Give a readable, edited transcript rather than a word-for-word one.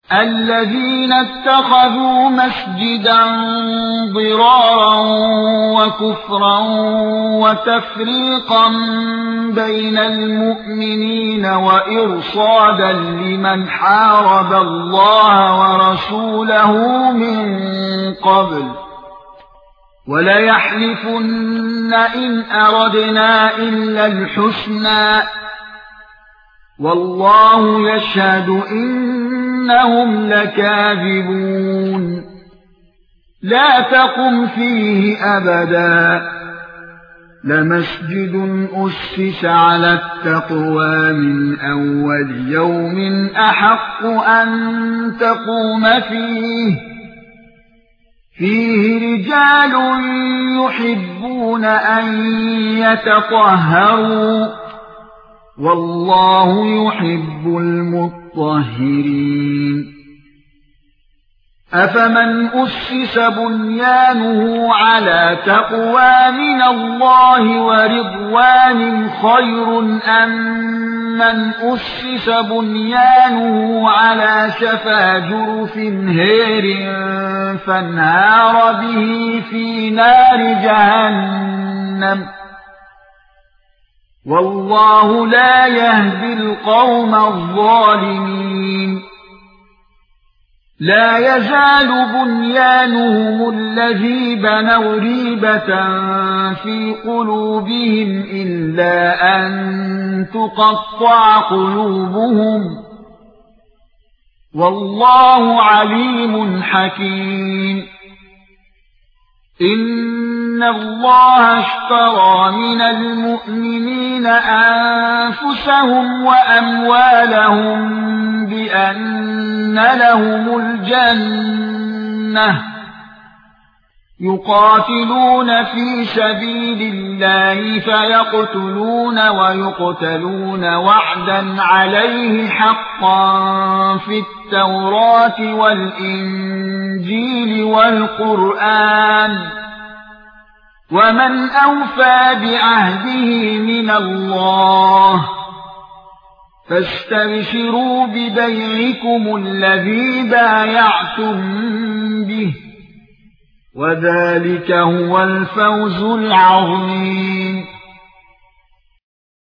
الذين اتخذوا مسجدا ضرارا وكفرا وتفريقا بين المؤمنين وإرصادا لمن حارب الله ورسوله من قبل وليحلفن إن أردنا إلا الحسنى والله يشهد إنهم لكاذبون لا تقم فيه أبدا لمسجد أسس على التقوى من أول يوم أحق أن تقوم فيه رجال يحبون أن يتطهروا والله يحب المطهرين أفمن أسس بنيانه على تقوى من الله ورضوان خير أم من أسس بنيانه على شفا جرف هير فانهار به في نار جهنم والله لا يهدي القوم الظالمين لا يزال بنيانهم الذي بنوا ريبة في قلوبهم إلا أن تقطع قلوبهم والله عليم حكيم إن الله اشترى من المؤمنين أنفسهم وأموالهم بأن لهم الجنة يقاتلون في سبيل الله فيقتلون ويقتلون وعدا عليه حقا في التوراة والإنجيل والقرآن ومن أوفى بعهده من الله فاستبشروا ببيعكم الذي بايعتم به وذلك هو الفوز العظيم